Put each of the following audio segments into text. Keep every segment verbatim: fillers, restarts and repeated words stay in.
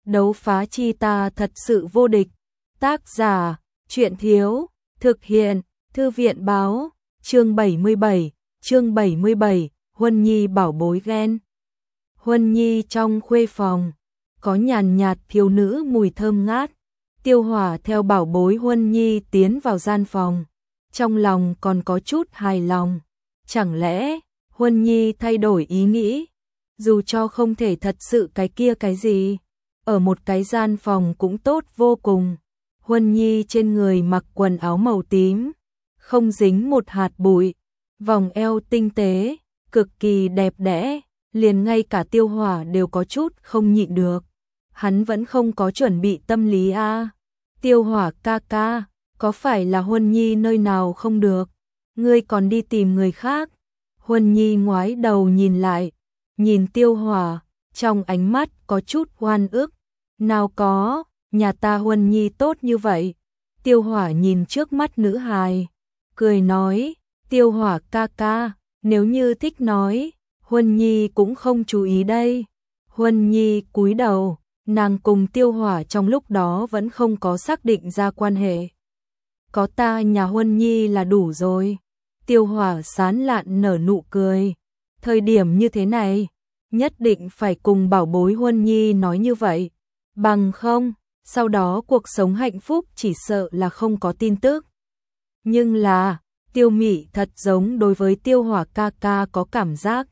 đấu phá chi ta thật sự vô địch. Tác giả, truyện thiếu, thực hiện, thư viện báo, chương bảy mươi bảy, chương bảy mươi bảy, Huân Nhi bảo bối ghen. Huân Nhi trong khuê phòng, có nhàn nhạt thiếu nữ mùi thơm ngát. Tiêu Hỏa theo bảo bối Huân Nhi tiến vào gian phòng, trong lòng còn có chút hài lòng. Chẳng lẽ Huân Nhi thay đổi ý nghĩ, dù cho không thể thật sự cái kia cái gì, ở một cái gian phòng cũng tốt vô cùng. Huân Nhi trên người mặc quần áo màu tím, không dính một hạt bụi, vòng eo tinh tế, cực kỳ đẹp đẽ, liền ngay cả Tiêu Hỏa đều có chút không nhịn được. Hắn vẫn không có chuẩn bị tâm lý a. À. Tiêu Hỏa ca ca, có phải là Huân Nhi nơi nào không được, ngươi còn đi tìm người khác? Huân Nhi ngoái đầu nhìn lại, nhìn Tiêu Hỏa, trong ánh mắt có chút oan ức. Nào có, nhà ta Huân Nhi tốt như vậy. Tiêu Hỏa nhìn trước mắt nữ hài, cười nói, Tiêu Hỏa ca ca, nếu như thích nói, Huân Nhi cũng không chú ý đây. Huân Nhi cúi đầu, nàng cùng Tiêu Hỏa trong lúc đó vẫn không có xác định ra quan hệ. Có ta nhà Huân Nhi là đủ rồi. Tiêu Hỏa sán lạn nở nụ cười. Thời điểm như thế này, nhất định phải cùng bảo bối Huân Nhi nói như vậy. Bằng không, sau đó cuộc sống hạnh phúc chỉ sợ là không có tin tức. Nhưng là, Tiêu Mị thật giống đối với Tiêu Hỏa ca ca có cảm giác.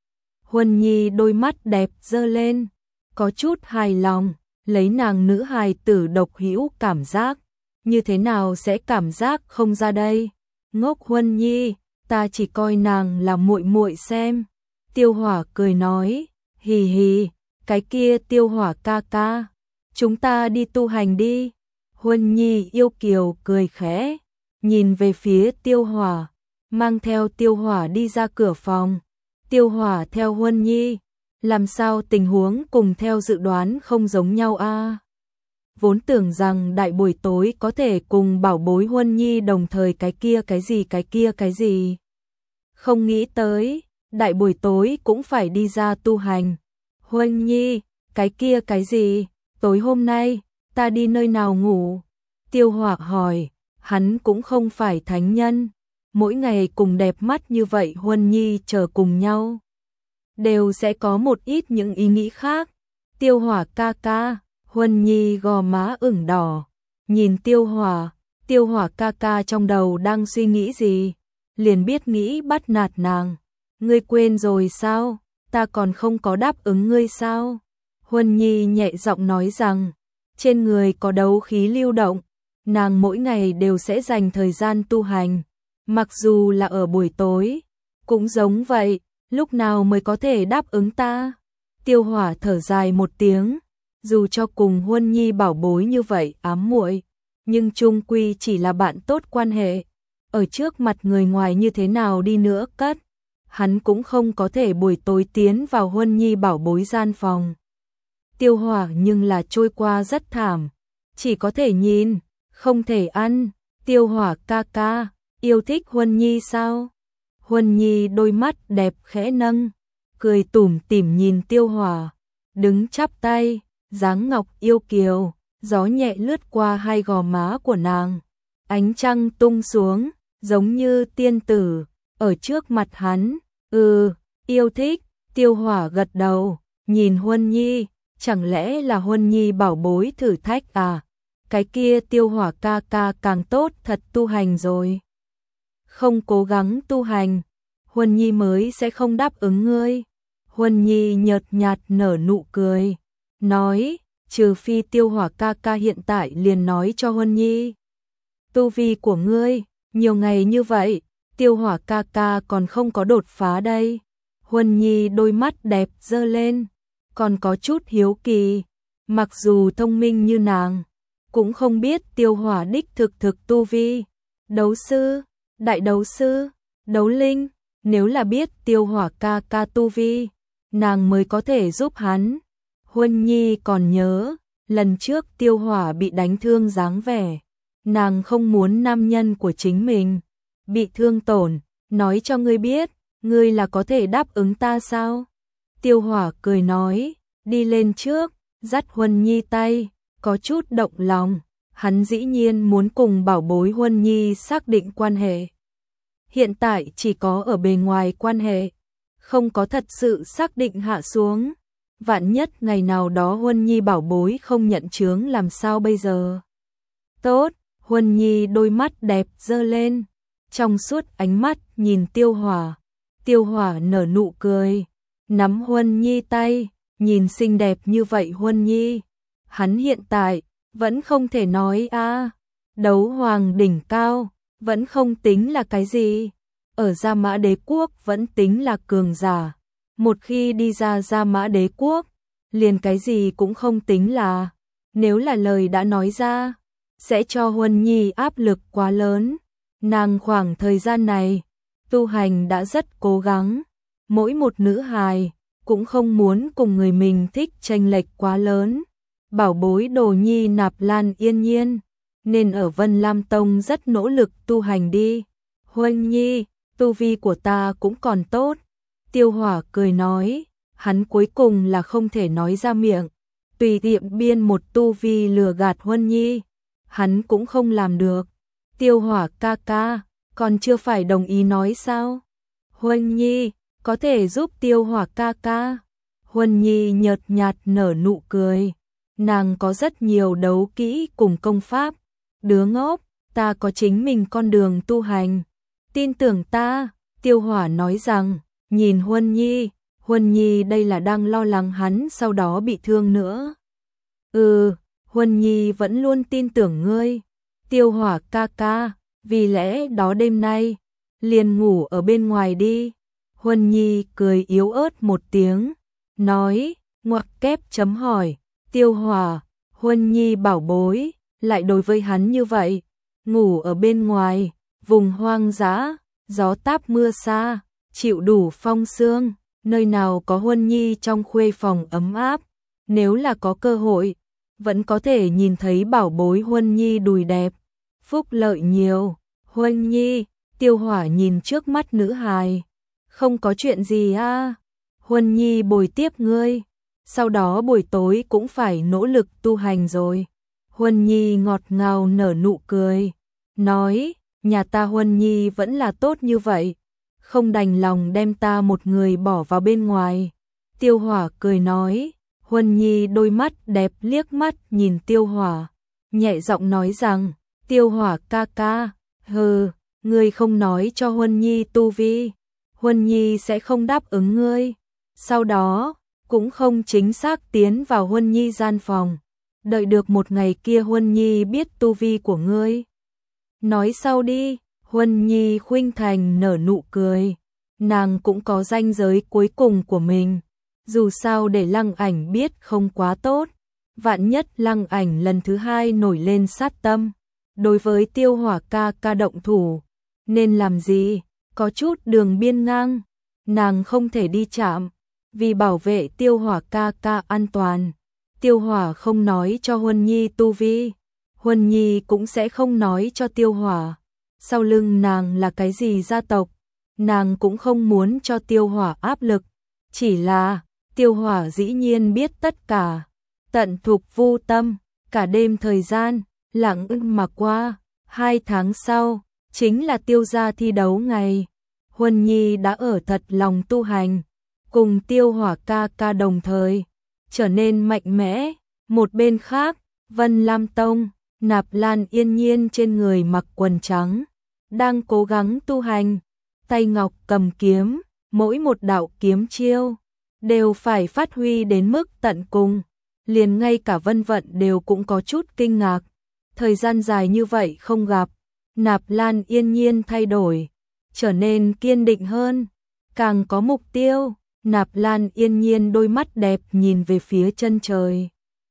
Huân Nhi đôi mắt đẹp dơ lên, có chút hài lòng, lấy nàng nữ hài tử độc hữu cảm giác. Như thế nào sẽ cảm giác không ra đây? Ngốc Huân Nhi, ta chỉ coi nàng là muội muội xem. Tiêu Hỏa cười nói, hì hì, cái kia Tiêu Hỏa ca ca, chúng ta đi tu hành đi. Huân Nhi yêu kiều cười khẽ, nhìn về phía Tiêu Hỏa, mang theo Tiêu Hỏa đi ra cửa phòng. Tiêu Hỏa theo Huân Nhi, làm sao tình huống cùng theo dự đoán không giống nhau a? À? Vốn tưởng rằng đại buổi tối có thể cùng bảo bối Huân Nhi đồng thời cái kia cái gì cái kia cái gì. Không nghĩ tới, đại buổi tối cũng phải đi ra tu hành. Huân Nhi, cái kia cái gì, tối hôm nay, ta đi nơi nào ngủ? Tiêu Hỏa hỏi, hắn cũng không phải thánh nhân, mỗi ngày cùng đẹp mắt như vậy Huân Nhi chờ cùng nhau, đều sẽ có một ít những ý nghĩ khác. Tiêu Hỏa ca ca, Huân Nhi gò má ửng đỏ, nhìn Tiêu Hỏa, Tiêu Hỏa ca ca trong đầu đang suy nghĩ gì, liền biết nghĩ bắt nạt nàng. Ngươi quên rồi sao, ta còn không có đáp ứng ngươi sao? Huân Nhi nhẹ giọng nói rằng, trên người có đấu khí lưu động, nàng mỗi ngày đều sẽ dành thời gian tu hành, mặc dù là ở buổi tối, cũng giống vậy, lúc nào mới có thể đáp ứng ta? Tiêu Hỏa thở dài một tiếng, dù cho cùng Huân Nhi bảo bối như vậy ám muội, nhưng chung quy chỉ là bạn tốt quan hệ, ở trước mặt người ngoài như thế nào đi nữa cất, hắn cũng không có thể buổi tối tiến vào Huân Nhi bảo bối gian phòng. Tiêu Hỏa nhưng là trôi qua rất thảm, chỉ có thể nhìn, không thể ăn. Tiêu Hỏa ca ca, yêu thích Huân Nhi sao? Huân Nhi đôi mắt đẹp khẽ nâng, cười tủm tỉm nhìn Tiêu Hỏa, đứng chắp tay, dáng ngọc yêu kiều, gió nhẹ lướt qua hai gò má của nàng, ánh trăng tung xuống, giống như tiên tử, ở trước mặt hắn. Ừ, yêu thích. Tiêu Hỏa gật đầu, nhìn Huân Nhi, chẳng lẽ là Huân Nhi bảo bối thử thách à? Cái kia Tiêu Hỏa ca ca càng tốt thật tu hành rồi. Không cố gắng tu hành, Huân Nhi mới sẽ không đáp ứng ngươi. Huân Nhi nhợt nhạt nở nụ cười, nói, trừ phi Tiêu Hỏa ca ca hiện tại liền nói cho Huân Nhi. Tu vi của ngươi, nhiều ngày như vậy, Tiêu Hỏa ca ca còn không có đột phá đây. Huân Nhi đôi mắt đẹp dơ lên, còn có chút hiếu kỳ, mặc dù thông minh như nàng, cũng không biết Tiêu Hỏa đích thực thực tu vi. Đấu sư, đại đấu sư, đấu linh, nếu là biết Tiêu Hỏa ca ca tu vi, nàng mới có thể giúp hắn. Huân Nhi còn nhớ, lần trước Tiêu Hỏa bị đánh thương dáng vẻ, nàng không muốn nam nhân của chính mình bị thương tổn, nói cho ngươi biết, ngươi là có thể đáp ứng ta sao? Tiêu Hỏa cười nói, đi lên trước, dắt Huân Nhi tay, có chút động lòng, hắn dĩ nhiên muốn cùng bảo bối Huân Nhi xác định quan hệ. Hiện tại chỉ có ở bề ngoài quan hệ, không có thật sự xác định hạ xuống. Vạn nhất ngày nào đó Huân Nhi bảo bối không nhận chướng làm sao bây giờ? Tốt, Huân Nhi đôi mắt đẹp dơ lên, trong suốt ánh mắt nhìn Tiêu Hỏa. Tiêu Hỏa nở nụ cười, nắm Huân Nhi tay, nhìn xinh đẹp như vậy Huân Nhi. Hắn hiện tại vẫn không thể nói a, đấu hoàng đỉnh cao, vẫn không tính là cái gì. Ở Gia Mã Đế Quốc vẫn tính là cường giả. Một khi đi ra Gia Mã Đế Quốc, liền cái gì cũng không tính là. Nếu là lời đã nói ra, sẽ cho Huân Nhi áp lực quá lớn. Nàng khoảng thời gian này, tu hành đã rất cố gắng. Mỗi một nữ hài, cũng không muốn cùng người mình thích chênh lệch quá lớn. Bảo bối Đồ Nhi Nạp Lan Yên Nhiên, nên ở Vân Lam Tông rất nỗ lực tu hành đi. Huân Nhi, tu vi của ta cũng còn tốt. Tiêu Hỏa cười nói, hắn cuối cùng là không thể nói ra miệng. Tùy tiện biên một tu vi lừa gạt Huân Nhi, hắn cũng không làm được. Tiêu Hỏa ca ca, còn chưa phải đồng ý nói sao? Huân Nhi, có thể giúp Tiêu Hỏa ca ca. Huân Nhi nhợt nhạt nở nụ cười. Nàng có rất nhiều đấu kỹ cùng công pháp. Đứa ngốc, ta có chính mình con đường tu hành. Tin tưởng ta, Tiêu Hỏa nói rằng, nhìn Huân Nhi, Huân Nhi đây là đang lo lắng hắn sau đó bị thương nữa. Ừ, Huân Nhi vẫn luôn tin tưởng ngươi. Tiêu Hỏa ca ca, vì lẽ đó đêm nay, liền ngủ ở bên ngoài đi. Huân Nhi cười yếu ớt một tiếng, nói, ngoặc kép chấm hỏi, Tiêu Hỏa, Huân Nhi bảo bối, lại đối với hắn như vậy, ngủ ở bên ngoài, vùng hoang dã, gió táp mưa xa, chịu đủ phong sương, nơi nào có Huân Nhi trong khuê phòng ấm áp, nếu là có cơ hội, vẫn có thể nhìn thấy bảo bối Huân Nhi đùi đẹp, phúc lợi nhiều. Huân Nhi, Tiêu Hỏa nhìn trước mắt nữ hài, không có chuyện gì a, Huân Nhi bồi tiếp ngươi, sau đó buổi tối cũng phải nỗ lực tu hành rồi. Huân Nhi ngọt ngào nở nụ cười, nói, nhà ta Huân Nhi vẫn là tốt như vậy, không đành lòng đem ta một người bỏ vào bên ngoài. Tiêu Hỏa cười nói, Huân Nhi đôi mắt đẹp liếc mắt nhìn Tiêu Hỏa, nhẹ giọng nói rằng, Tiêu Hỏa ca ca, hừ, ngươi không nói cho Huân Nhi tu vi, Huân Nhi sẽ không đáp ứng ngươi. Sau đó, cũng không chính xác tiến vào Huân Nhi gian phòng, đợi được một ngày kia Huân Nhi biết tu vi của ngươi. Nói sau đi, Huân Nhi khuynh thành nở nụ cười, nàng cũng có ranh giới cuối cùng của mình, dù sao để Lăng Ảnh biết không quá tốt, vạn nhất Lăng Ảnh lần thứ hai nổi lên sát tâm, đối với Tiêu Hỏa ca ca động thủ, nên làm gì, có chút đường biên ngang, nàng không thể đi chạm, vì bảo vệ Tiêu Hỏa ca ca an toàn. Tiêu Hỏa không nói cho Huân Nhi tu vi, Huân Nhi cũng sẽ không nói cho Tiêu Hỏa. Sau lưng nàng là cái gì gia tộc, nàng cũng không muốn cho Tiêu Hỏa áp lực. Chỉ là, Tiêu Hỏa dĩ nhiên biết tất cả. Tận thục vô tâm, cả đêm thời gian, lặng im mà qua. Hai tháng sau, chính là Tiêu gia thi đấu ngày. Huân Nhi đã ở thật lòng tu hành, cùng Tiêu Hỏa ca ca đồng thời, trở nên mạnh mẽ. Một bên khác, Vân Lam Tông, Nạp Lan Yên Nhiên trên người mặc quần trắng, đang cố gắng tu hành, tay ngọc cầm kiếm, mỗi một đạo kiếm chiêu đều phải phát huy đến mức tận cùng, liền ngay cả Vân Vận đều cũng có chút kinh ngạc. Thời gian dài như vậy không gặp, Nạp Lan Yên Nhiên thay đổi, trở nên kiên định hơn, càng có mục tiêu. Nạp Lan Yên Nhiên đôi mắt đẹp nhìn về phía chân trời,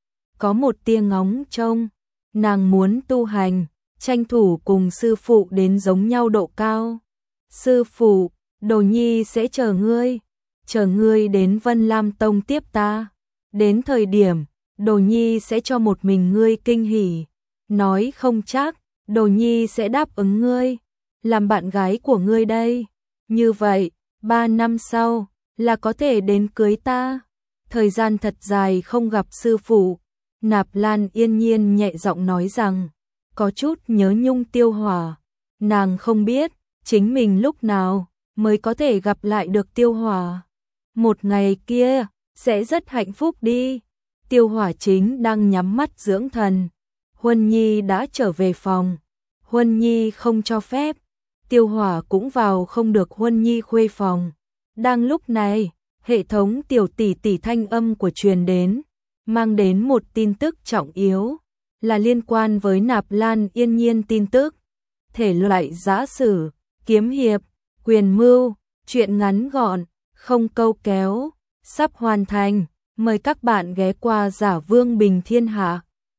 có một tia ngóng trông, nàng muốn tu hành, tranh thủ cùng sư phụ đến giống nhau độ cao. Sư phụ, Đồ Nhi sẽ chờ ngươi, chờ ngươi đến Vân Lam Tông tiếp ta. Đến thời điểm, Đồ Nhi sẽ cho một mình ngươi kinh hỉ. Nói không chắc, Đồ Nhi sẽ đáp ứng ngươi, làm bạn gái của ngươi đây. Như vậy, ba năm sau, là có thể đến cưới ta. Thời gian thật dài không gặp sư phụ, Nạp Lan Yên Nhiên nhẹ giọng nói rằng, có chút nhớ nhung Tiêu Hỏa. Nàng không biết, chính mình lúc nào mới có thể gặp lại được Tiêu Hỏa. Một ngày kia, sẽ rất hạnh phúc đi. Tiêu Hỏa chính đang nhắm mắt dưỡng thần. Huân Nhi đã trở về phòng. Huân Nhi không cho phép. Tiêu Hỏa cũng vào không được Huân Nhi khuê phòng. Đang lúc này, hệ thống tiểu tỷ tỷ thanh âm của truyền đến, mang đến một tin tức trọng yếu, là liên quan với Nạp Lan Yên Nhiên tin tức. Thể loại giã sử, kiếm hiệp, quyền mưu, truyện ngắn gọn, không câu kéo, sắp hoàn thành. Mời các bạn ghé qua Giả Vương Bình Thiên Hạ.